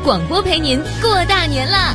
广播陪您过大年啦！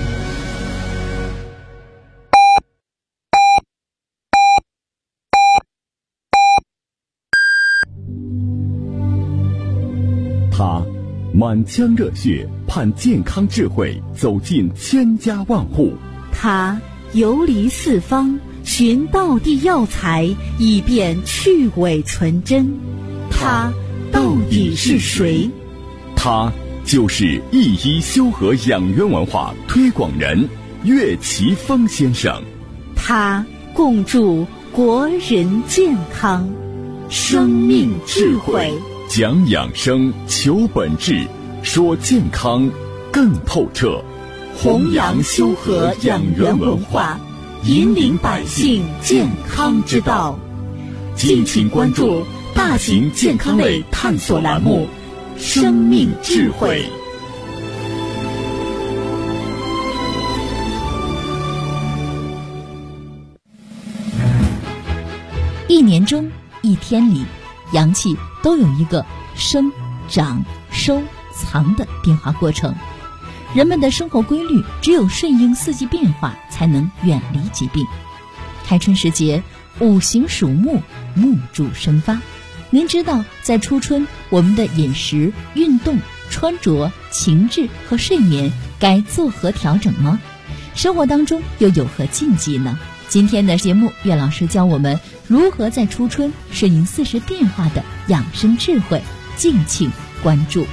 他满腔热血盼健康智慧走进千家万户， 他游离四方寻道地药材，以便去伪存真。他到底是谁？ 他就是一一修和养元文化推广人岳奇峰先生。 他共筑国人健康，生命智慧， 讲养生，求本质，说健康更透彻， 弘扬修和养元文化，引领百姓健康之道。敬请关注大型健康类探索栏目《生命智慧》。 一年中一天里，阳气都有一个生、长、收、藏的变化过程。人们的生活规律只有顺应四季变化，才能远离疾病。开春时节，五行属木，木主生发。您知道在初春我们的饮食、运动、穿着、情志和睡眠该作何调整吗？生活当中又有何禁忌呢？今天的节目，岳老师教我们如何在初春顺应四时变化的养生智慧，敬请关注。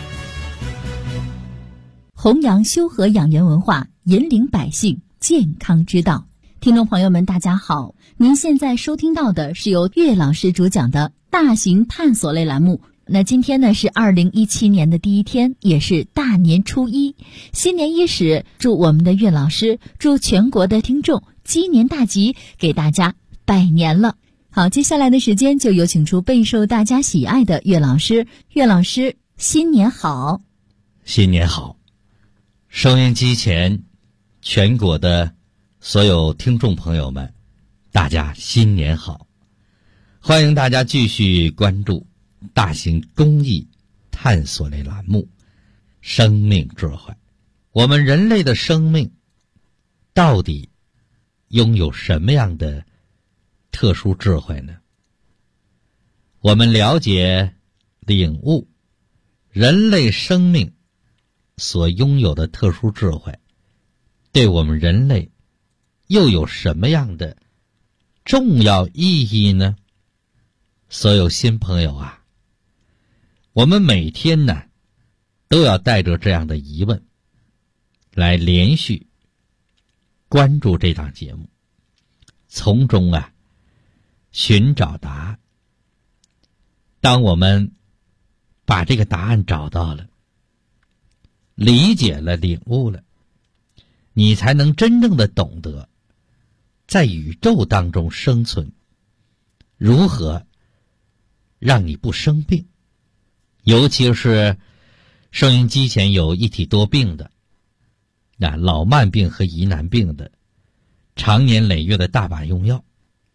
弘扬修和养元文化，引领百姓健康之道。听众朋友们大家好，您现在收听到的是由岳老师主讲的大型探索类栏目。那今天呢是2017年的第一天，也是大年初一，新年伊始，祝我们的岳老师，祝全国的听众鸡年大吉，给大家拜年了。好，接下来的时间就有请出备受大家喜爱的岳老师。岳老师，新年好！ 新年好！收音机前全国的所有听众朋友们，大家新年好！欢迎大家继续关注大型公益探索类栏目《生命智慧》。我们人类的生命到底拥有什么样的特殊智慧呢？我们了解、领悟人类生命所拥有的特殊智慧，对我们人类又有什么样的重要意义呢？所有新朋友啊，我们每天呢都要带着这样的疑问来连续关注这档节目，从中啊寻找答案。当我们把这个答案找到了，理解了，领悟了，你才能真正的懂得在宇宙当中生存，如何让你不生病。尤其是收音机前有一体多病的，老慢病和疑难病的，常年累月的大把用药，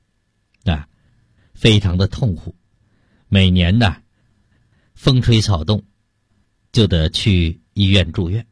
非常的痛苦。每年呢，风吹草动就得去医院住院。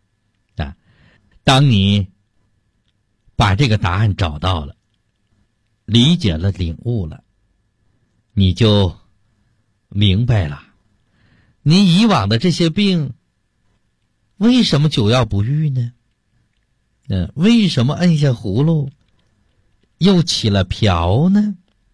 当你把这个答案找到了，理解了，领悟了，你就明白了，你以往的这些病为什么久药不愈呢？为什么摁下葫芦又起了瓢呢？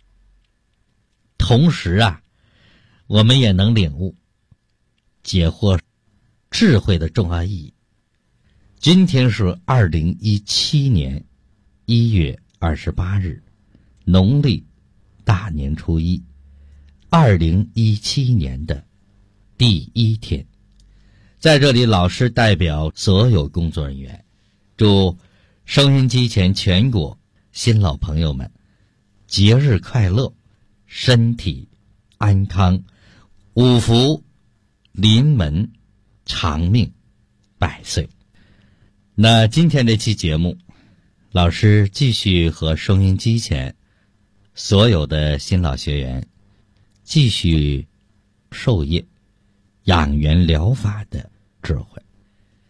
同时啊，我们也能领悟解惑智慧的重要意义。今天是2017年1月28日，农历大年初一，2017年的第一天。在这里，老师代表所有工作人员，祝收音机前全国新老朋友们节日快乐，身体安康，五福临门，长命百岁。那今天这期节目，老师继续和收音机前所有的新老学员继续授业养元疗法的智慧。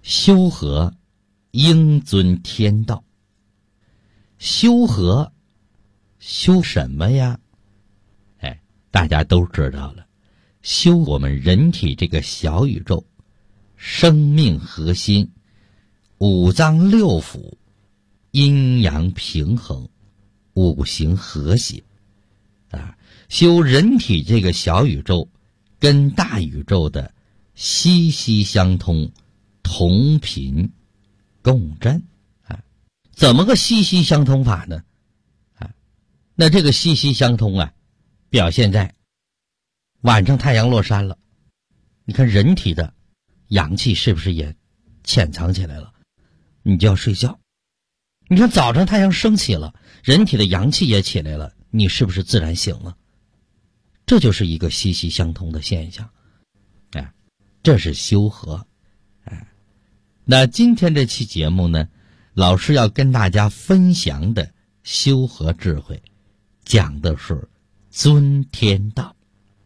修和应遵天道。修和修什么呀？大家都知道了，修我们人体这个小宇宙生命核心，五脏六腑阴阳平衡，五行和谐修人体这个小宇宙跟大宇宙的息息相通，同频共振怎么个息息相通法呢？那这个息息相通表现在晚上太阳落山了，你看人体的阳气是不是也潜藏起来了？你就要睡觉。你看早上太阳升起了，人体的阳气也起来了，你是不是自然醒了？这就是一个息息相通的现象。这是修和。那今天这期节目呢，老师要跟大家分享的修和智慧，讲的是遵天道。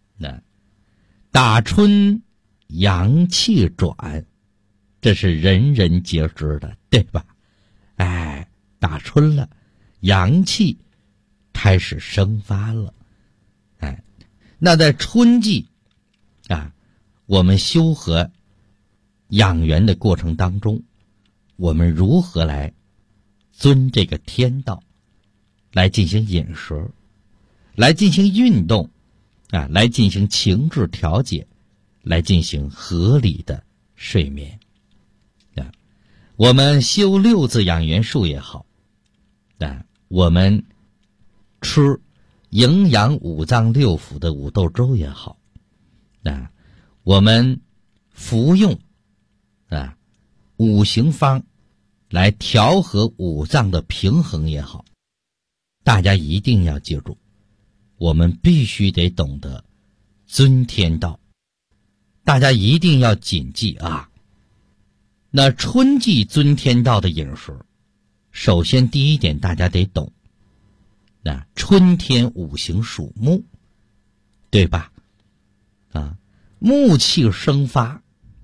打春阳气转，这是人人皆知的，对吧？打春了，阳气开始生发了。那在春季我们修和养元的过程当中，我们如何来遵这个天道来进行饮食，来进行运动来进行情志调节，来进行合理的睡眠我们修六字养元术也好我们吃营养五脏六腑的五豆粥也好我们服用五行方来调和五脏的平衡也好，大家一定要记住，我们必须得懂得遵天道。大家一定要谨记那春季遵天道的饮食，首先第一点大家得懂，春天五行属木，对吧？木气生发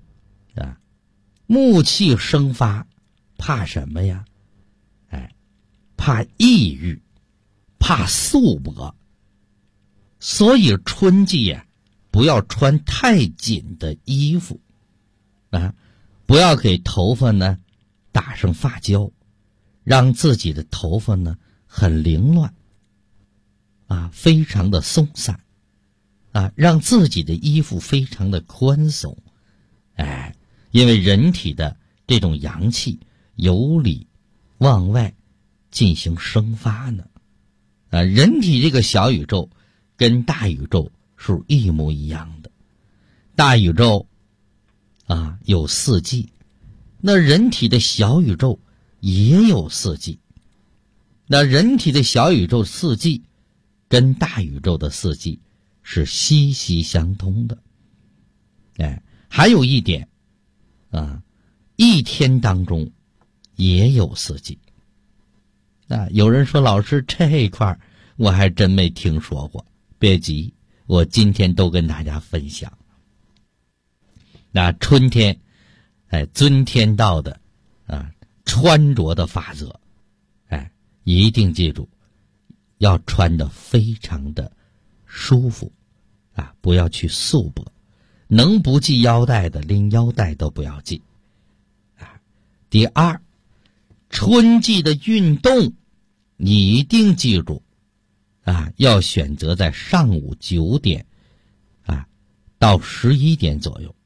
木气生发怕什么呀？怕抑郁，怕素薄。所以春季不要穿太紧的衣服不要给头发呢打上发胶，让自己的头发呢很凌乱非常的松散让自己的衣服非常的宽松因为人体的这种阳气由里往外进行生发呢人体这个小宇宙跟大宇宙是一模一样的。大宇宙有四季，那人体的小宇宙也有四季。那人体的小宇宙四季跟大宇宙的四季是息息相通的。还有一点一天当中也有四季。有人说老师这一块我还真没听说过，别急，我今天都跟大家分享。那春天遵天道的穿着的法则一定记住，要穿得非常的舒服不要去素薄，能不系腰带的连腰带都不要系第二，春季的运动你一定记住要选择在上午9点到11点左右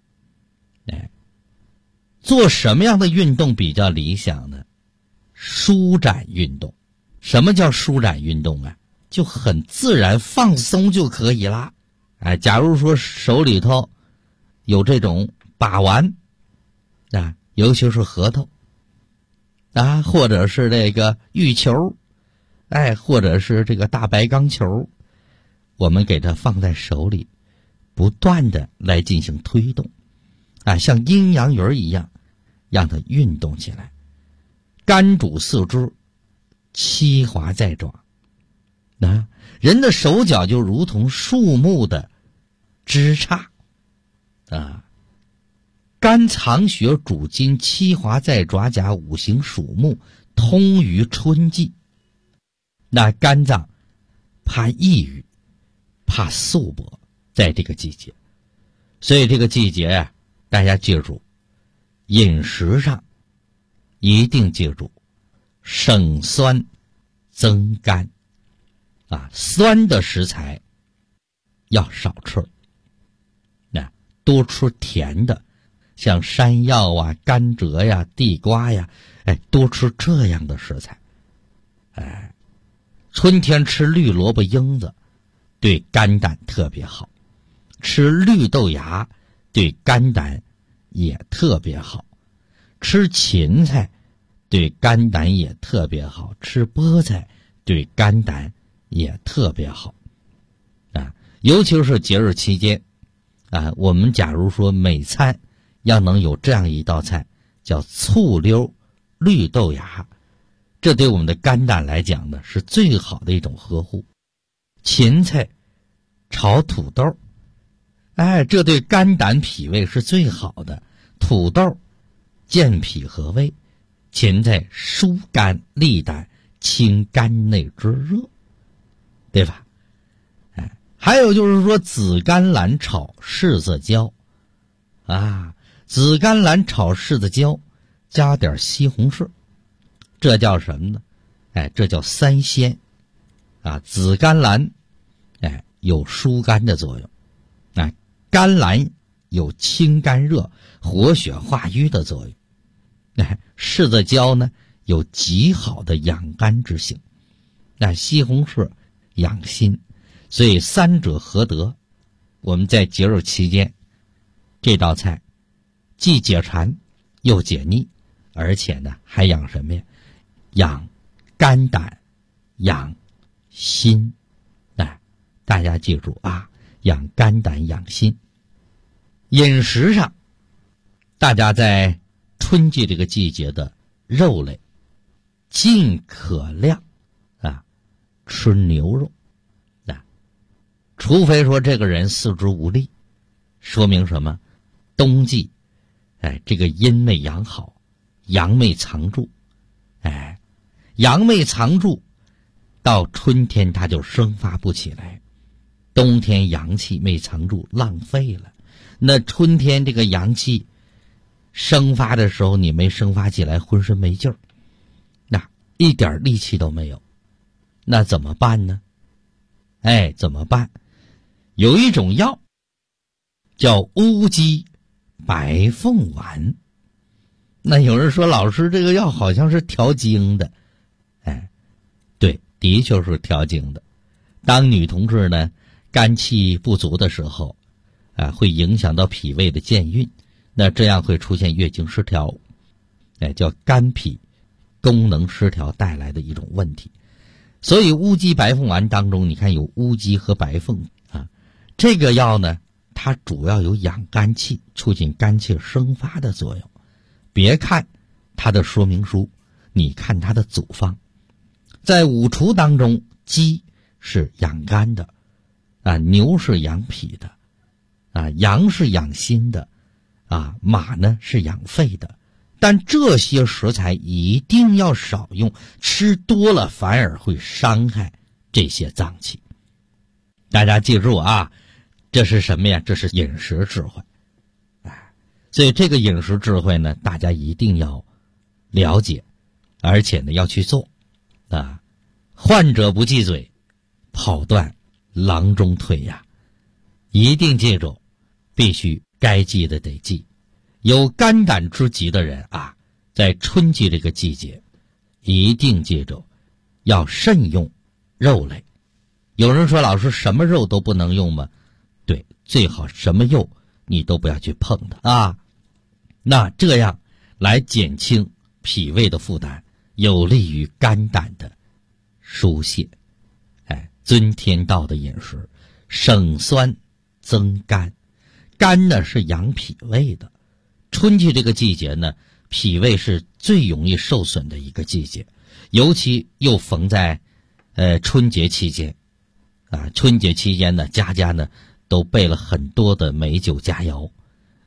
做什么样的运动比较理想呢？舒展运动。什么叫舒展运动就很自然放松就可以啦假如说手里头有这种把玩尤其是核桃或者是这个玉球或者是这个大白钢球，我们给它放在手里，不断的来进行推动像阴阳鱼一样让它运动起来，肝主四肢，七华在爪人的手脚就如同树木的枝杈肝藏血主筋，七华在爪甲，五行属木，通于春季。那肝脏怕抑郁，怕素薄，在这个季节。所以这个季节啊，大家记住，饮食上一定记住省酸增甘啊，酸的食材要少吃，那多吃甜的，像山药啊、甘蔗呀、地瓜呀，多吃这样的食材。春天吃绿萝卜缨子对肝胆特别好，吃绿豆芽对肝胆也特别好，吃芹菜对肝胆也特别好，吃菠菜对肝胆也特别好啊。尤其是节日期间啊，我们假如说每餐要能有这样一道菜，叫醋溜绿豆芽，这对我们的肝胆来讲呢，是最好的一种呵护。芹菜炒土豆，这对肝胆脾胃是最好的。土豆健脾和胃，芹菜疏肝利胆，清肝内之热，对吧？还有就是说紫甘蓝炒柿子椒啊，紫甘蓝炒柿子椒加点西红柿，这叫什么呢？这叫三鲜啊。紫甘蓝有疏肝的作用，甘蓝有清肝热、活血化瘀的作用，柿子椒呢有极好的养肝之性，西红柿养心，所以三者合得。我们在节日期间，这道菜既解馋又解腻，而且呢还养什么呀？养肝胆，养心。大家记住啊，养肝胆养心。饮食上，大家在春季这个季节的肉类尽可量吃牛肉除非说这个人四肢无力，说明什么？冬季这个阴没养好，阳没藏住，阳没藏住，到春天它就生发不起来，冬天阳气没藏住，浪费了。那春天这个阳气生发的时候，你没生发起来，浑身没劲儿，一点力气都没有，那怎么办呢？怎么办？有一种药叫乌鸡白凤丸。那有人说，老师这个药好像是调经的，对，的确是调经的。当女同志呢肝气不足的时候会影响到脾胃的健运，那这样会出现月经失调，叫肝脾功能失调带来的一种问题。所以乌鸡白凤丸当中，你看有乌鸡和白凤这个药呢，它主要有养肝气、促进肝气生发的作用。别看它的说明书，你看它的组方。在五畜当中，鸡是养肝的牛是养脾的羊是养心的马呢是养肺的。但这些食材一定要少用，吃多了反而会伤害这些脏器。大家记住这是什么呀？这是饮食智慧。所以这个饮食智慧呢，大家一定要了解，而且呢要去做患者不忌嘴，跑断郎中腿呀。一定记住，必须该记的得记。有肝胆之疾的人在春季这个季节一定记住要慎用肉类。有人说，老师什么肉都不能用吗？对，最好什么肉你都不要去碰的那这样来减轻脾胃的负担，有利于肝胆的疏泄。遵天道的饮食，省酸增甘。肝呢是养脾胃的，春季这个季节呢，脾胃是最容易受损的一个季节，尤其又逢在春节期间春节期间呢，家家呢都备了很多的美酒佳肴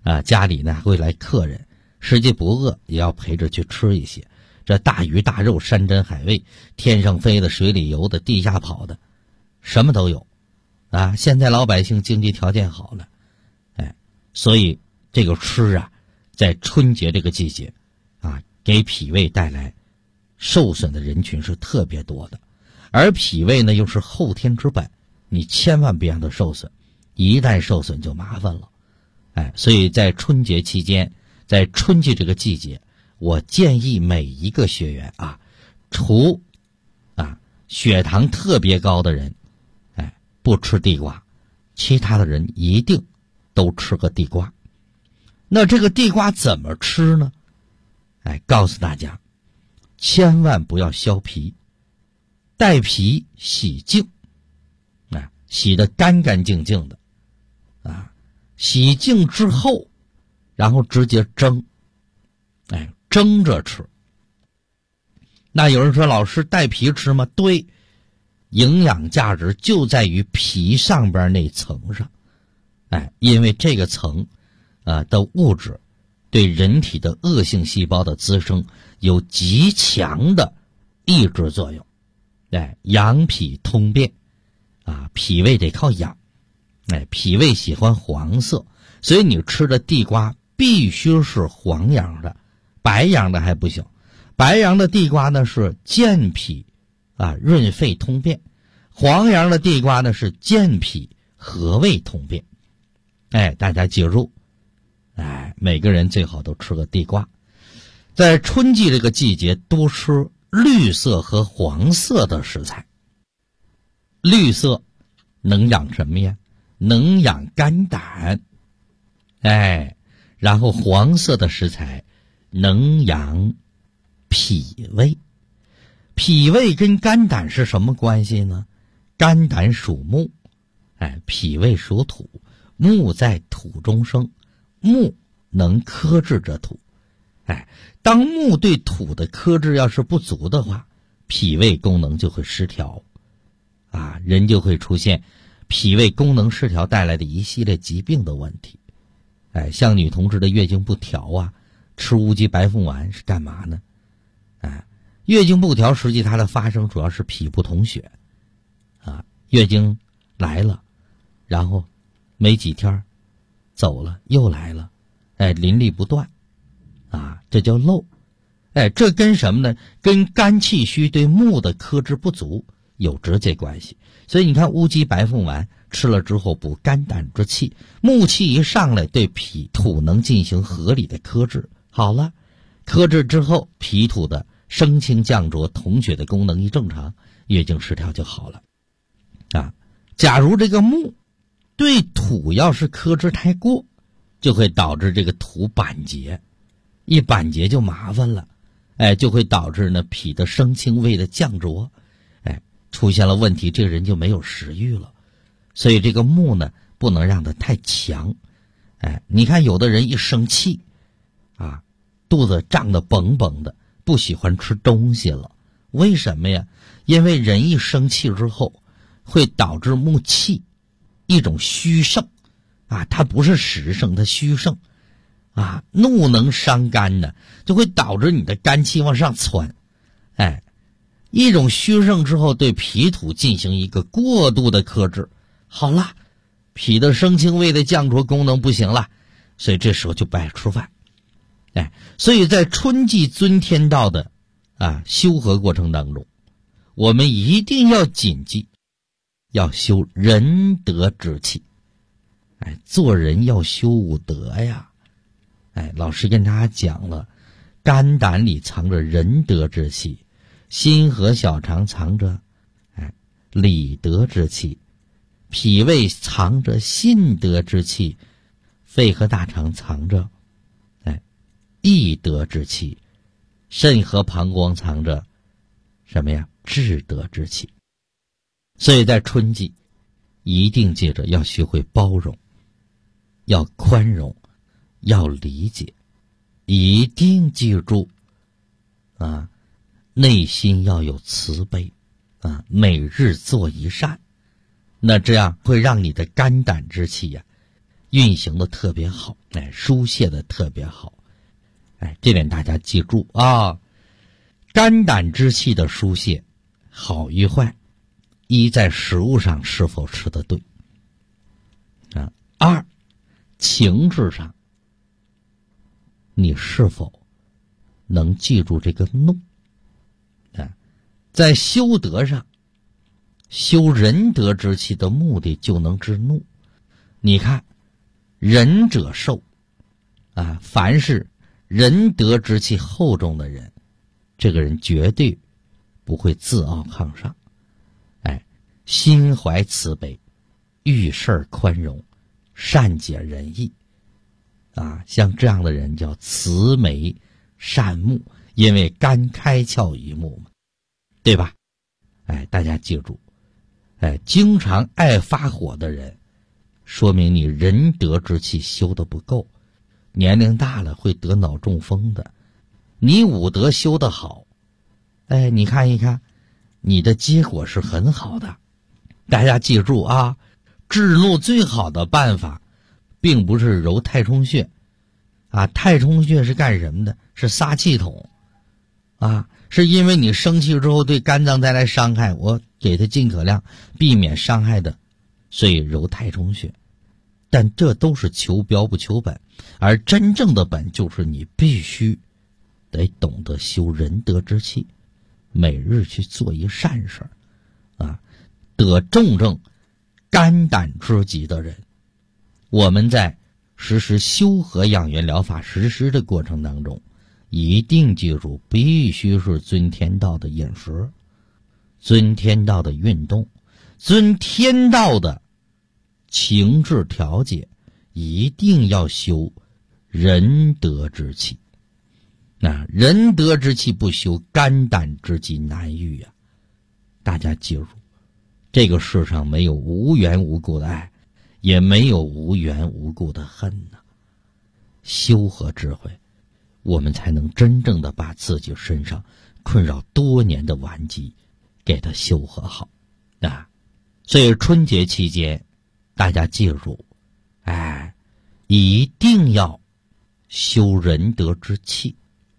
家里呢会来客人，实际不饿也要陪着去吃一些。这大鱼大肉、山珍海味，天上飞的、水里游的、地下跑的，什么都有啊！现在老百姓经济条件好了，所以这个吃啊，在春节这个季节啊，给脾胃带来受损的人群是特别多的。而脾胃呢又是后天之本，你千万别让它受损，一旦受损就麻烦了。所以在春节期间，在春季这个季节，我建议每一个学员啊，除血糖特别高的人不吃地瓜，其他的人一定都吃个地瓜。那这个地瓜怎么吃呢？告诉大家，千万不要削皮，带皮洗净，洗得干干净净的洗净之后，然后直接蒸，蒸着吃。那有人说，老师带皮吃吗？对，营养价值就在于皮上边那层上，因为这个层的物质对人体的恶性细胞的滋生有极强的抑制作用。养脾通便脾胃得靠养，脾胃喜欢黄色，所以你吃的地瓜必须是黄瓤的，白瓤的还不行。白瓤的地瓜呢是健脾润肺通便，黄瓤的地瓜呢是健脾和胃通便。大家记住，每个人最好都吃个地瓜。在春季这个季节，多吃绿色和黄色的食材。绿色能养什么呀？能养肝胆。然后黄色的食材能养脾胃。脾胃跟肝胆是什么关系呢？肝胆属木，脾胃属土，木在土中生，木能克制着土。当木对土的克制要是不足的话，脾胃功能就会失调人就会出现脾胃功能失调带来的一系列疾病的问题。像女同志的月经不调吃乌鸡白凤丸是干嘛呢？月经不调实际它的发生主要是脾不统血月经来了，然后没几天走了又来了，淋漓不断这叫漏。这跟什么呢？跟肝气虚对木的克制不足有直接关系。所以你看乌鸡白凤丸吃了之后补肝胆之气，木气一上来对脾土能进行合理的克制。好了，克制之后脾土的升清降浊统血的功能一正常，月经失调就好了假如这个木对土要是克制太过，就会导致这个土板结，一板结就麻烦了，就会导致呢脾的升清胃的降浊，出现了问题，这个人就没有食欲了。所以这个木呢不能让它太强。你看有的人一生气肚子胀得绷绷的，不喜欢吃东西了。为什么呀？因为人一生气之后会导致木气一种虚盛它不是实盛，它虚盛怒能伤肝呢，就会导致你的肝气往上窜。一种虚盛之后对脾土进行一个过度的克制，好了，脾的升清胃的降浊功能不行了，所以这时候就不爱吃饭。所以在春季尊天道的修和过程当中，我们一定要谨记，要修仁德之气。做人要修五德呀。老师跟大家讲了，肝胆里藏着仁德之气，心和小肠藏着礼德之气，脾胃藏着信德之气，肺和大肠藏着义德之气，肾和膀胱藏着什么呀？智德之气。所以在春季一定记着要学会包容，要宽容，要理解，一定记住内心要有慈悲每日做一善。那这样会让你的肝胆之气运行的特别好，疏泄的特别好。这点大家记住啊。肝胆之气的疏泄好与坏，一在食物上是否吃得对二情志上你是否能记住这个怒在修德上，修仁德之气的目的就能治怒。你看仁者寿凡是仁德之气厚重的人，这个人绝对不会自傲抗上，心怀慈悲，遇事宽容，善解人意像这样的人叫慈眉善目，因为肝开窍于目嘛，对吧？大家记住，经常爱发火的人，说明你仁德之气修得不够，年龄大了会得脑中风的。你武德修得好，你看一看，你的结果是很好的。大家记住啊，治怒最好的办法并不是揉太冲穴太冲穴是干什么的？是撒气筒是因为你生气之后对肝脏带来伤害，我给它尽可量避免伤害的，所以揉太冲穴。但这都是求标不求本，而真正的本就是你必须得懂得修仁德之气，每日去做一善事得重症肝胆之疾的人，我们在实施修和养元疗法实施的过程当中，一定记住必须是遵天道的饮食，遵天道的运动，遵天道的情志调节，一定要修仁德之气。仁德之气不修，肝胆之疾难愈大家记住，这个世上没有无缘无故的爱，也没有无缘无故的恨修和智慧，我们才能真正的把自己身上困扰多年的顽疾给它修和好所以春节期间大家记住一定要修仁德之气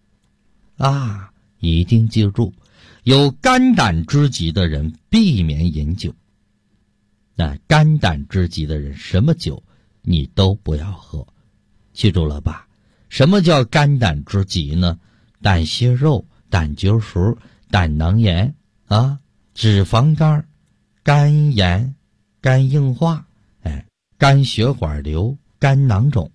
一定记住，有肝胆之疾的人避免饮酒肝胆之疾的人什么酒你都不要喝，记住了吧？什么叫肝胆之疾呢？胆息肉、胆结石、胆囊炎脂肪肝、肝炎、肝硬化肝血管瘤、肝囊肿，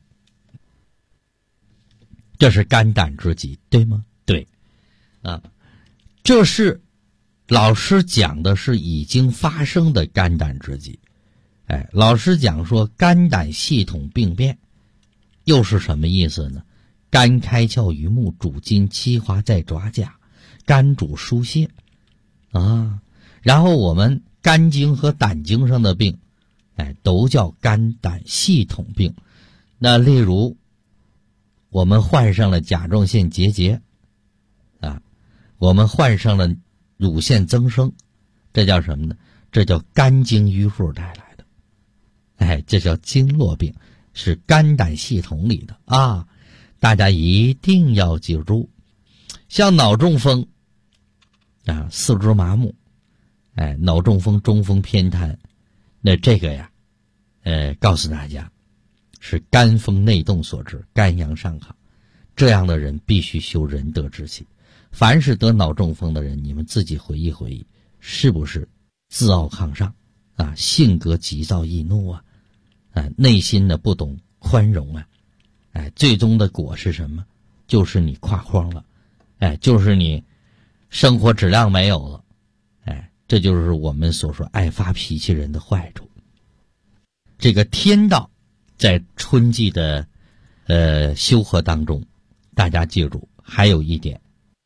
这是肝胆之疾，对吗？对这是老师讲的是已经发生的肝胆之疾老师讲说肝胆系统病变又是什么意思呢？肝开窍于目，主筋气化在爪甲，肝主疏泄然后我们肝经和胆经上的病都叫肝胆系统病。那例如我们患上了甲状腺结节我们患上了乳腺增生，这叫什么呢？这叫肝经淤数带来的这叫经络病，是肝胆系统里的大家一定要记住。像脑中风四肢麻木脑中风、中风、偏瘫，那这个告诉大家是肝风内动所致，肝阳上亢，这样的人必须修仁德之气。凡是得脑中风的人，你们自己回忆回忆，是不是自傲抗上性格急躁易怒内心不懂宽容最终的果是什么？就是你垮筐了就是你生活质量没有了这就是我们所说爱发脾气人的坏处。这个天道在春季的修和当中，大家记住还有一点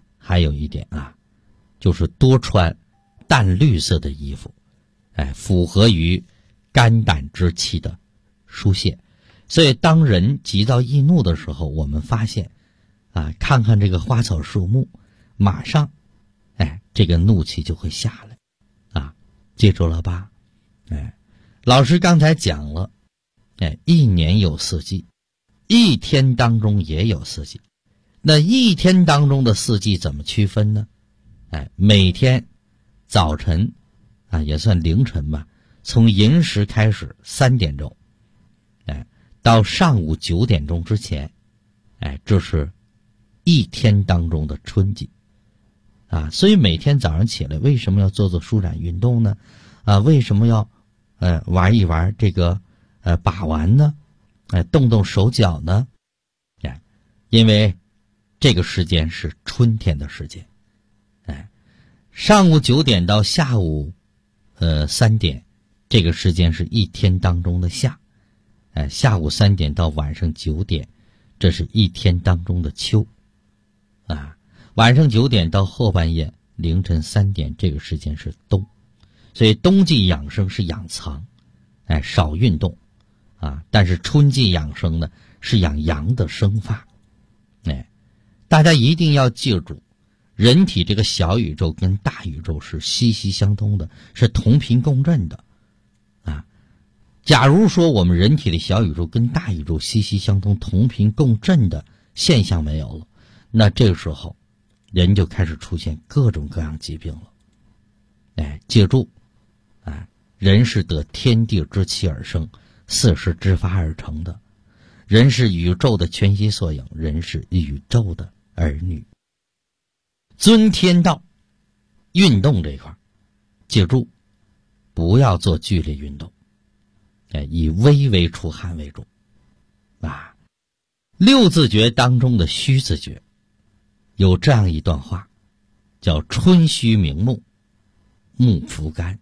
就是多穿淡绿色的衣服符合于肝胆之气的疏泄。所以当人急躁易怒的时候，我们发现看看这个花草树木，马上这个怒气就会下来记住了吧？老师刚才讲了一年有4季，一天当中也有4季。那一天当中的4季怎么区分呢？每天早晨也算凌晨吧，从寅时开始3点钟，到上午9点钟之前，这是一天当中的春季所以每天早上起来为什么要做舒展运动呢？为什么要玩一玩这个把玩呢？动动手脚呢？因为这个时间是春天的时间。上午9点到下午3点，这个时间是一天当中的夏。下午3点到晚上9点，这是一天当中的秋。晚上9点到后半夜凌晨3点，这个时间是冬。所以冬季养生是养藏，少运动但是春季养生呢是养阳的生发。大家一定要记住，人体这个小宇宙跟大宇宙是息息相通的，是同频共振的假如说我们人体的小宇宙跟大宇宙息息相通、同频共振的现象没有了，那这个时候人就开始出现各种各样疾病了。记住人是得天地之气而生，四时之发而成的，人是宇宙的全息缩影，人是宇宙的儿女。尊天道，运动这块记住不要做剧烈运动，以微微出汗为主六字诀当中的虚字诀有这样一段话，叫春虚明目，目浮肝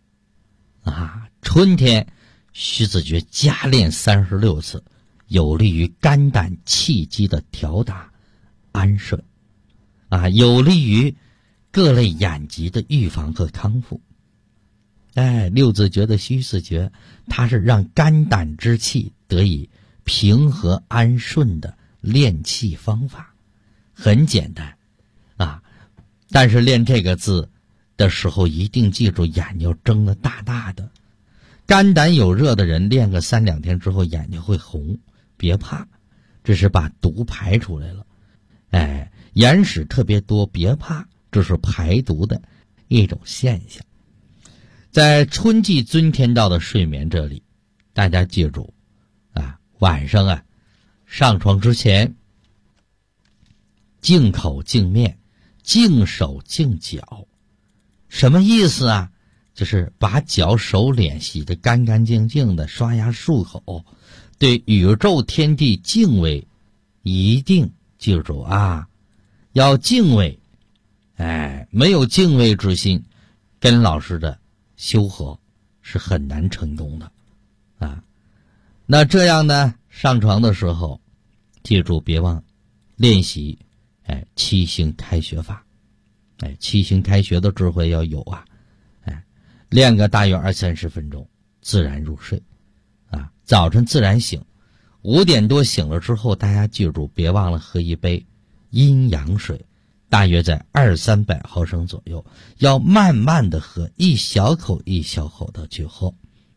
春天虚字诀加练36次，有利于肝胆气机的调达安顺有利于各类眼疾的预防和康复。六字诀的虚字诀，它是让肝胆之气得以平和安顺的练气方法，很简单但是练这个字的时候一定记住眼睛睁得大大的。肝胆有热的人练个3-2天之后眼睛会红，别怕，这是把毒排出来了。眼屎特别多，别怕，这是排毒的一种现象。在春季尊天道的睡眠这里，大家记住晚上上床之前净口净面，净手净脚。什么意思就是把脚手脸洗得干干净净的，刷牙漱口，对宇宙天地敬畏，一定记住要敬畏。没有敬畏之心，跟老师的修和是很难成功的那这样呢，上床的时候记住别忘练习七星开穴法。七星开穴的智慧要有练个大约20-30分钟，自然入睡早晨自然醒，5点多醒了之后，大家记住别忘了喝一杯阴阳水，大约在200-300毫升左右，要慢慢的喝，一小口一小口的去喝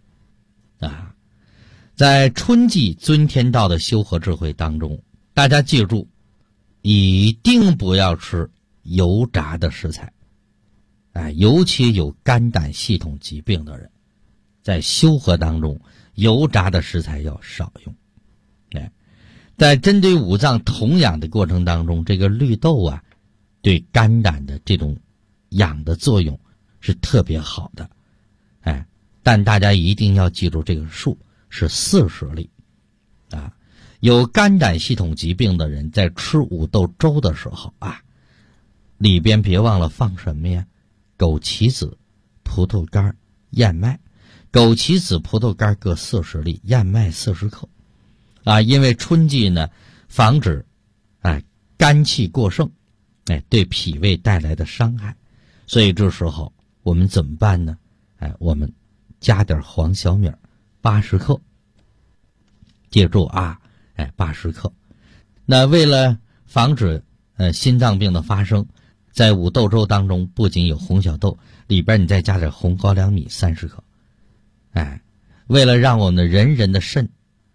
在春季尊天道的修和智慧当中，大家记住一定不要吃油炸的食材尤其有肝胆系统疾病的人，在修和当中油炸的食材要少用在针对五脏同养的过程当中，这个绿豆对肝胆的这种养的作用是特别好的但大家一定要记住这个数是40粒有肝胆系统疾病的人在吃五豆粥的时候里边别忘了放什么呀？枸杞子、葡萄干、燕麦。枸杞子、葡萄干各40粒，燕麦40克因为春季呢防止肝气过盛对脾胃带来的伤害，所以这时候我们怎么办呢？我们加点黄小米80克，记住80克。那为了防止心脏病的发生，在五豆粥当中不仅有红小豆，里边你再加点红高粱米30克为了让我们的人的肾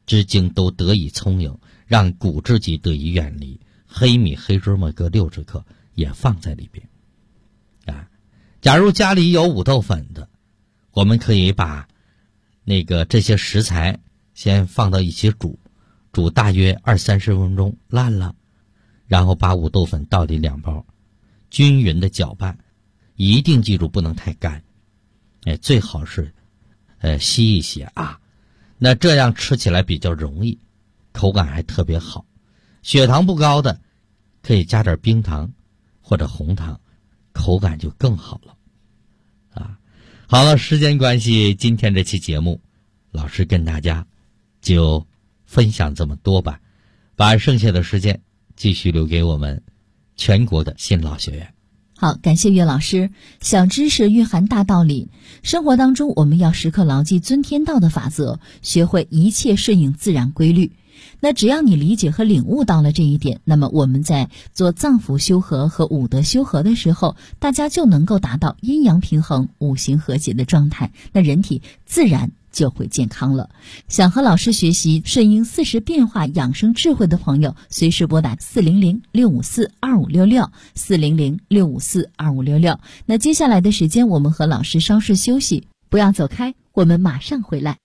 之经都得以充盈，让骨质肌得以远离。黑米、黑芝麻各60克也放在里边。假如家里有五豆粉的，我们可以把这些食材先放到一起煮大约20-30分钟，烂了，然后把五豆粉倒进2包，均匀的搅拌，一定记住不能太干，最好是稀一些啊。那这样吃起来比较容易，口感还特别好。血糖不高的可以加点冰糖或者红糖，口感就更好了啊。好了，时间关系，今天这期节目老师跟大家就分享这么多吧，把剩下的时间继续留给我们全国的新老学员。 好，感谢岳老师。小知识蕴含大道理，生活当中我们要时刻牢记遵天道的法则，学会一切顺应自然规律。那只要你理解和领悟到了这一点，那么我们在做脏腑修和和五德修和的时候，大家就能够达到阴阳平衡、五行和谐的状态，那人体自然就会健康了。想和老师学习顺应四时变化养生智慧的朋友，随时拨打400-654-2566 400-654-2566。那接下来的时间我们和老师稍事休息，不要走开，我们马上回来。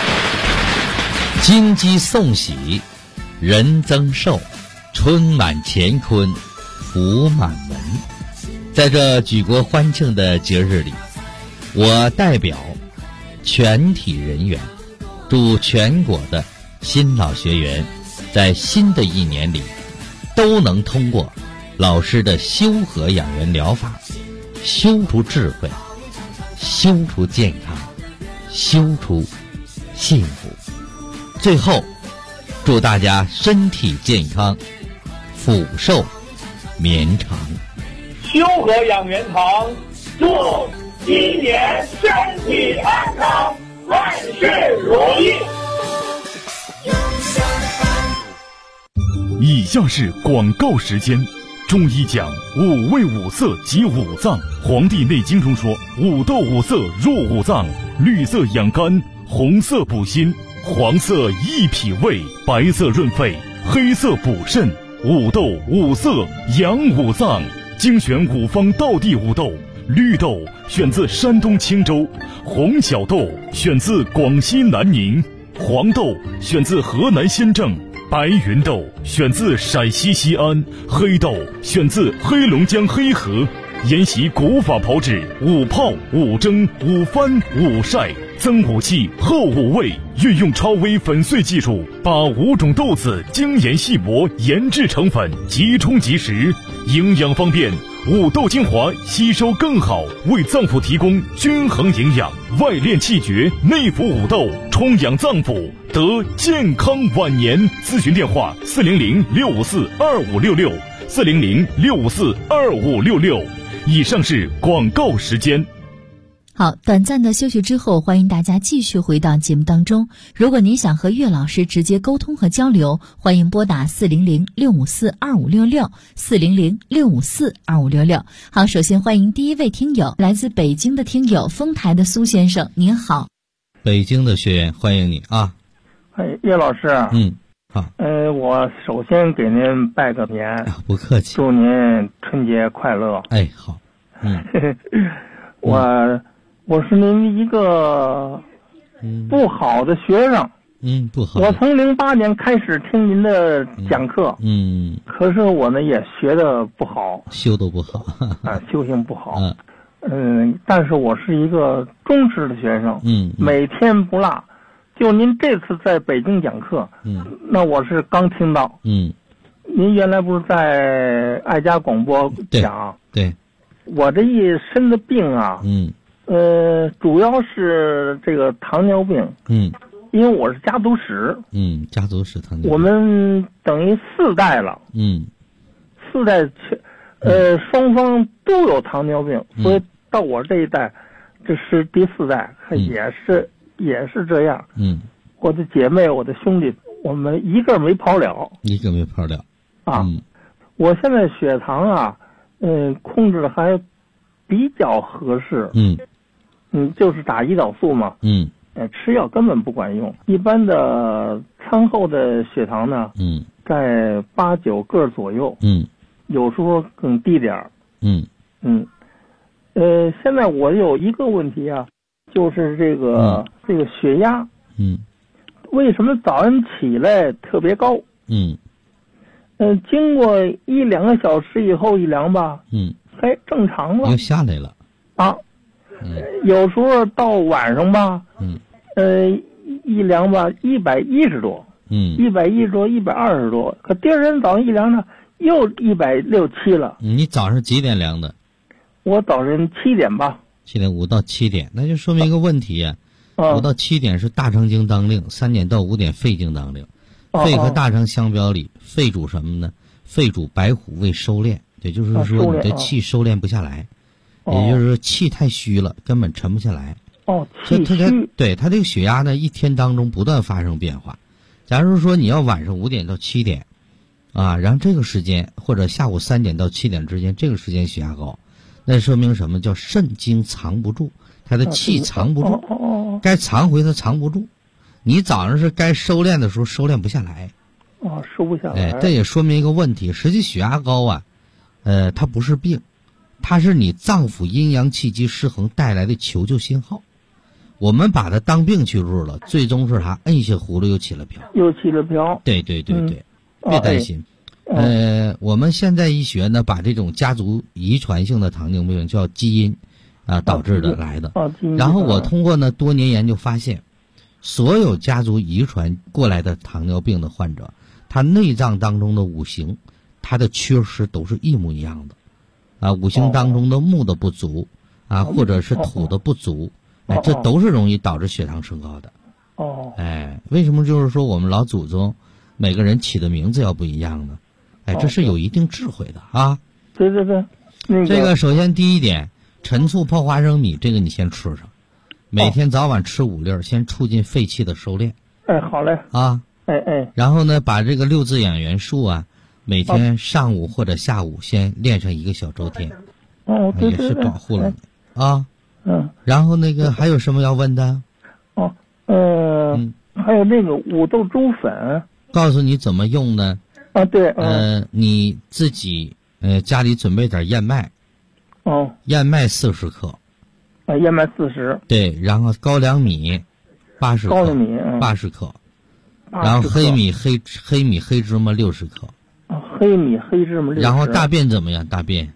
金鸡送喜，人增寿，春满乾坤，福满门。在这举国欢庆的节日里，我代表全体人员，祝全国的新老学员在新的一年里都能通过老师的修和养元疗法，修出智慧，修出健康，修出幸福。最后，祝大家身体健康，福寿绵长。 修和养元堂祝今年身体安康，万事如意。 以下是广告时间。中医讲五味五色及五脏，《黄帝内经》中说五豆五色入五脏，绿色养肝，红色补心，黄色益脾胃，白色润肺，黑色补肾。五豆五色养五脏，精选五方道地五豆。绿豆选自山东青州，红小豆选自广西南宁，黄豆选自河南新郑，白云豆选自陕西西安，黑豆选自黑龙江黑河。沿袭古法炮制，五泡、五蒸、五翻、五晒，增五气，厚五味，运用超微粉碎技术，把5种豆子精研细磨，研制成粉，即冲即食，营养方便。五豆精华吸收更好，为脏腑提供均衡营养，外练气绝，内服五豆，充养脏腑，得健康晚年。咨询电话400-654-2566 400-654-2566。以上是广告时间。 好，短暂的休息之后，欢迎大家继续回到节目当中。如果您想和岳老师直接沟通和交流，欢迎拨打400-654-2566 400-654-2566。好，首先欢迎第一位听友，来自北京的听友丰台的苏先生，您好。 北京的学员欢迎你啊。 岳老师。 好。 我首先给您拜个年， 不客气。 祝您春节快乐。 好。 我是您一个不好的学生。 不好。 我从08年开始听您的讲课。可是我呢也学的不好， 修的不好。 修行不好。但是我是一个忠实的学生。每天不落。就您这次在北京讲课，那我是刚听到。您原来不是在爱家广播讲？ 对。 我这一身的病啊，主要是这个糖尿病。因为我是家族史。 家族史糖尿病。 我们等于4代了。4代双方都有糖尿病，所以到我这一代，这是第4代，也是这样。我的姐妹，我的兄弟，我们一个没跑了。我现在血糖啊，控制的还比较合适。就是打胰岛素嘛。 吃药根本不管用。一般的餐后的血糖呢，在8、9个左右，有时候更低点儿。现在我有一个问题啊，就是这个血压，为什么早上起来特别高？经过1、2个小时以后一量吧，还正常了， 又下来了啊。有时候到晚上吧，一量吧110多，110多120多，可第二天早上一量呢，又160、170了。 你早上几点量的？ 我早晨7点吧。 7点5到7点，那就说明一个问题啊。5到7点是大肠经当令，3点到5点肺经当令。肺和大肠相表里，肺主什么呢？肺主白虎为收敛，也就是说你的气收敛不下来，也就是说气太虚了，根本沉不下来。 气虚。 对，它这个血压呢，一天当中不断发生变化。假如说你要晚上5点到7点，然后这个时间或者下午3点到7点之间，这个时间血压高，那说明什么？叫肾精藏不住，它的气藏不住，该藏回它藏不住。你早上是该收敛的时候收敛不下来， 收不下来。 这也说明一个问题，实际血压高啊，它不是病，它是你脏腑阴阳气机失衡带来的求救信号。我们把它当病去入了，最终是它摁下葫芦又起了瓢。对，别担心。我们现在医学呢，把这种家族遗传性的糖尿病叫基因导致的来的。然后我通过呢多年研究发现，所有家族遗传过来的糖尿病的患者，他内脏当中的五行，它的缺失都是一模一样的。五行当中的木的不足或者是土的不足，这都是容易导致血糖升高的。为什么就是说我们老祖宗每个人起的名字要不一样呢？这是有一定智慧的啊。 对， 这个首先第一点，陈醋泡花生米，这个你先吃上，每天早晚吃5粒，先促进肺气的收敛。 好嘞。 然后呢，把这个6字养元术每天上午或者下午先练上1个小周天。也是保护了你然后那个还有什么要问的？ 还有那个五豆粥粉， 告诉你怎么用呢？ 对。 你自己家里准备点燕麦。燕麦40克。 燕麦40。 对，然后高粱米80克。 高粱米 80克。然后黑米黑芝麻60克。 黑米黑芝麻60克。 然后大便怎么样？大便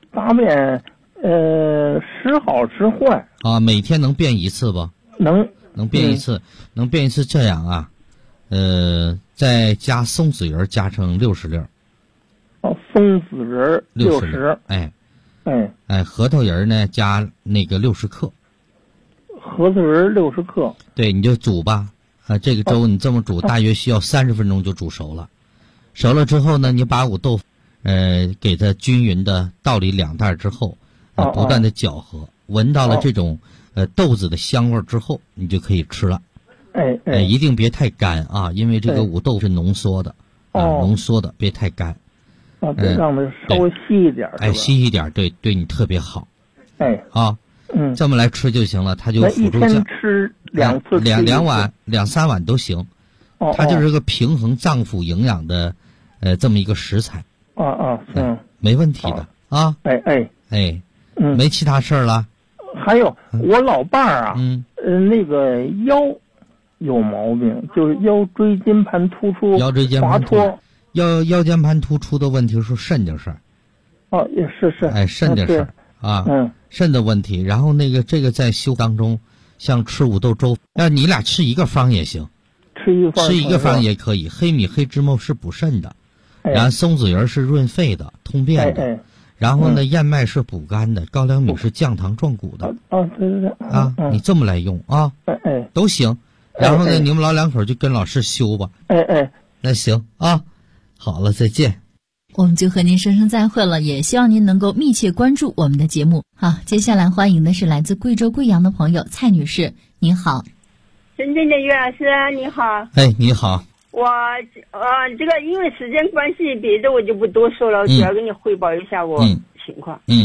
时好时坏。 每天能便1次不？能便1次，能便1次。这样再加松子仁加成60粒。 松子仁60。 核桃仁呢加那个60克。 核桃仁60克。对， 你就煮吧。这个粥你这么煮，大约需要30分钟就煮熟了。熟了之后呢，你把五豆腐给它均匀的倒里2袋之后，不断的搅和，闻到了这种豆子的香味之后，你就可以吃了。一定别太干因为这个五豆是浓缩的浓缩的，别太干。 得让它稍微稀一点。 稀一点，对你特别好。这么来吃就行了，它就辅助一天吃2次 ，2碗2、3碗都行。它就是个平衡脏腑营养的这么一个食材。 行， 没问题的没其他事儿了。 还有我老伴儿那个腰有毛病，就是腰椎间盘突出，滑脱。 腰间盘突出的问题是肾的事儿。 也是。 肾的事儿肾的问题。然后这个在修当中，像吃五豆粥，你俩吃一个方也行，吃一个方也可以。黑米黑芝麻是补肾的，然后松子仁是润肺的、通便的。然后呢，燕麦是补肝的，高粱米是降糖壮骨的。 对。 你这么来用都行。然后呢，你们老两口就跟老师修吧。那行好了，再见。 我们就和您说声再会了，也希望您能够密切关注我们的节目。好，接下来欢迎的是来自贵州贵阳的朋友蔡女士，您好。 深圳的于老师你好。 你好。 我这个因为时间关系，别的我就不多说了，主要给你汇报一下我情况。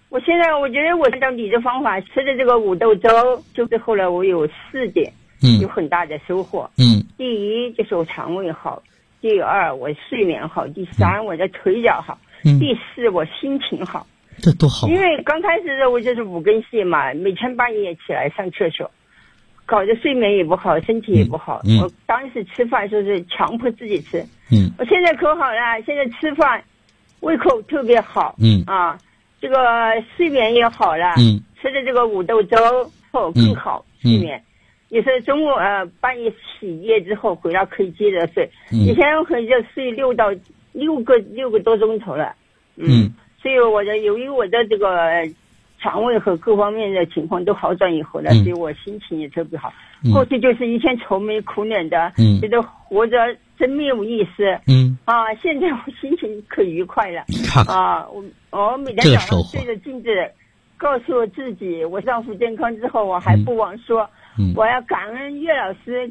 我现在我觉得我按照你的方法吃的这个五豆粥，就是后来我有4点，有很大的收获。第一就是我肠胃好，第二我睡眠好，第三我的腿脚好，第4我心情好。 这多好！ 因为刚开始的我就是5根线嘛，每天半夜起来上厕所，搞得睡眠也不好，身体也不好。我当时吃饭就是强迫自己吃。我现在可好了，现在吃饭胃口特别好。这个睡眠也好了。吃的这个五豆粥后更好，睡眠。有时候中午半夜起夜之后回来可以接着睡。以前我可以就睡6个多钟头了。所以由于我的这个肠胃和各方面的情况都好转以后呢，所以我心情也特别好。过去就是一天愁眉苦脸的，觉得活着真没有意思。现在我心情可愉快了。我每天早上对着镜子告诉我自己，我丈夫健康之后，我还不忘说，我要感恩岳老师。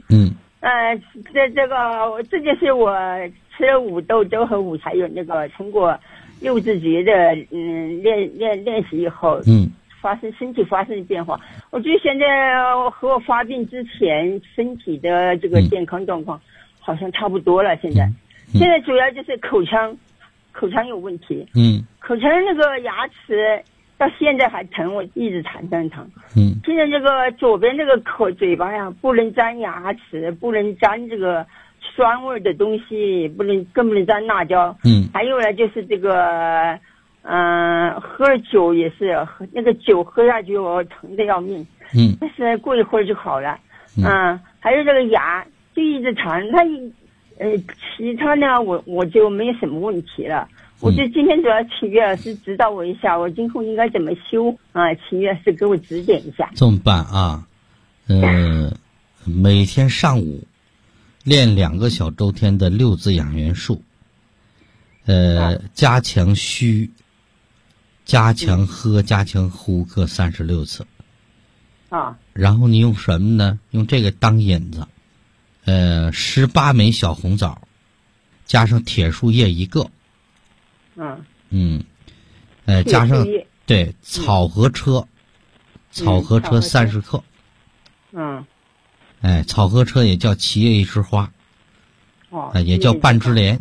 这就是我吃了五豆粥和还有那个通过6字诀的练习以后，身体发生变化。我觉得现在和我发病之前身体的这个健康状况好像差不多了。现在主要就是口腔有问题。口腔那个牙齿到现在还疼，我一直弹。现在这个左边这个嘴巴呀，不能沾牙齿，不能沾这个酸味的东西，更不能沾辣椒。还有呢，就是这个喝酒也是，那个酒喝下去我疼得要命。但是过一会儿就好了。还有这个牙就一直弹，其他呢我就没有什么问题了。我就今天主要请岳老师指导我一下，我今后应该怎么修请岳老师给我指点一下。 这么办啊？每天上午练2个小周天的6字养元术，加强虚，加强喝，加强呼，各36次。然后你用什么呢？用这个当引子，18枚小红枣，加上铁树叶1个。加上对草禾车30克。草禾车也叫7叶一枝花，也叫半枝莲。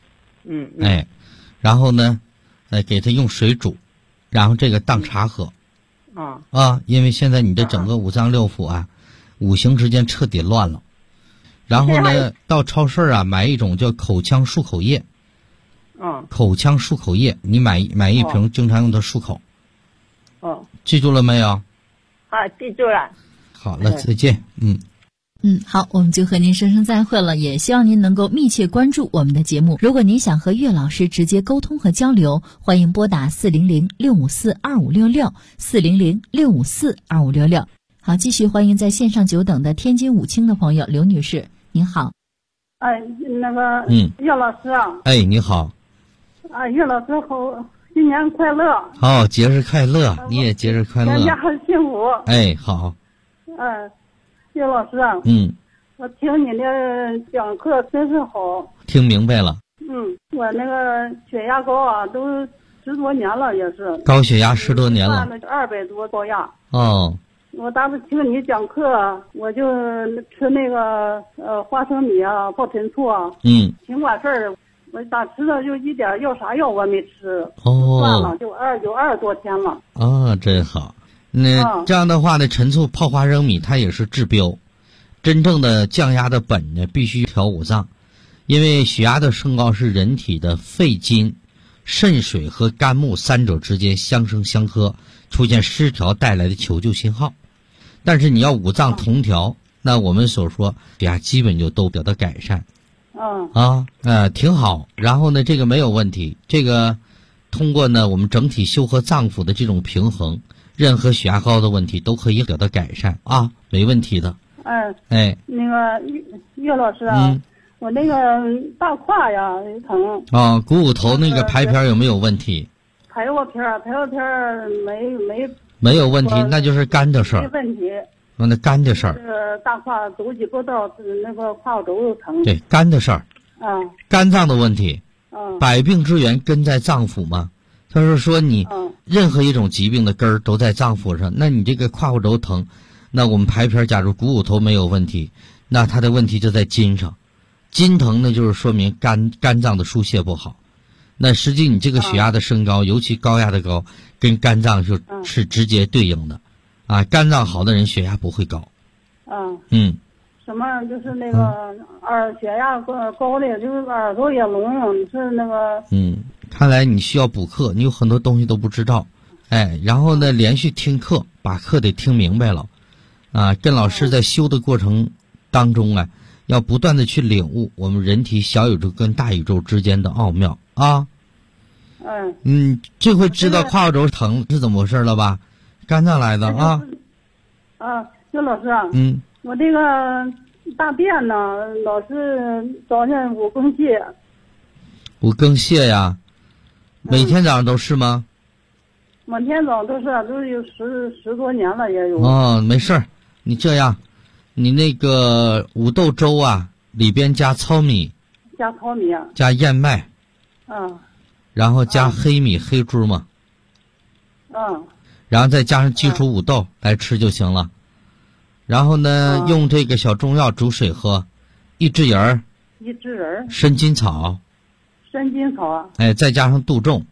然后呢，给它用水煮，然后这个当茶喝。因为现在你的整个五脏六腑五行之间彻底乱了。然后呢，到超市买一种叫口腔漱口液。口腔漱口液，你买一瓶，经常用它漱口。记住了没有？ 记住了。 好了，再见。 好，我们就和您说声再会了，也希望您能够密切关注我们的节目。如果您想和岳老师直接沟通和交流，欢迎拨打400-654-2566 400-654-2566。好，继续欢迎在线上久等的天津武清的朋友刘女士，您好。 岳老师啊。 你好。 岳老师好，新年快乐。 好，节日快乐，你也节日快乐。 大家很幸福。 好。 岳老师啊。我听你的讲课真是好。 听明白了。 我那个血压高都10多年了，也是。 高血压10多年了。 犯了200多高压。 我当时听你讲课，我就吃那个花生米泡陈醋挺管事儿。我咋吃的就一点啥药我没吃。算了，有20多天了。 真好。那这样的话呢，陈醋泡花生米它也是治标。真正的降压的本呢，必须调五脏，因为血压的升高是人体的肺金、肾水和肝木3者之间相生相克，出现失调带来的求救信号。但是你要五脏同调，那我们所说血压基本就都得到改善。挺好。然后呢，这个没有问题。这个通过呢，我们整体修和脏腑的这种平衡，任何血压高的问题都可以得到改善没问题的。 那个岳老师我那个大胯呀疼。 股骨头那个排片有没有问题？ 排过片没有问题，那就是肝的事儿。 没问题。 那肝的事儿。 大胯走几步道，那个胯轴疼。 对，肝的事儿。肝脏的问题。百病之源根在脏腑嘛， 他说你任何一种疾病的根儿都在脏腑上，那你这个胯骨轴疼，那我们排片假如股骨头没有问题，那他的问题就在筋上，筋疼呢就是说明肝脏的疏泄不好。那实际你这个血压的升高，尤其高压的高，跟肝脏就是直接对应的，啊，肝脏好的人血压不会高。 什么就是那个血压高的，就是耳朵也聋，是那个。 看来你需要补课，你有很多东西都不知道，哎，然后呢，连续听课，把课得听明白了，啊，跟老师在修的过程当中啊，要不断的去领悟我们人体小宇宙跟大宇宙之间的奥妙啊。这回知道胯骨轴疼是怎么回事了吧？肝脏来的啊。 就老师啊，我这个大便呢，老是早上5更泻。 5更泻呀？每天早上都是吗？ 每天早上都是，都有十多年了也有。 没事儿，你这样，你那个五豆粥啊，里边加糙米，加燕麦，然后加黑米、黑珠嘛，然后再加上基础五豆来吃就行了。然后呢，用这个小中药煮水喝，一枝仁，参金草，哎，再加上杜仲，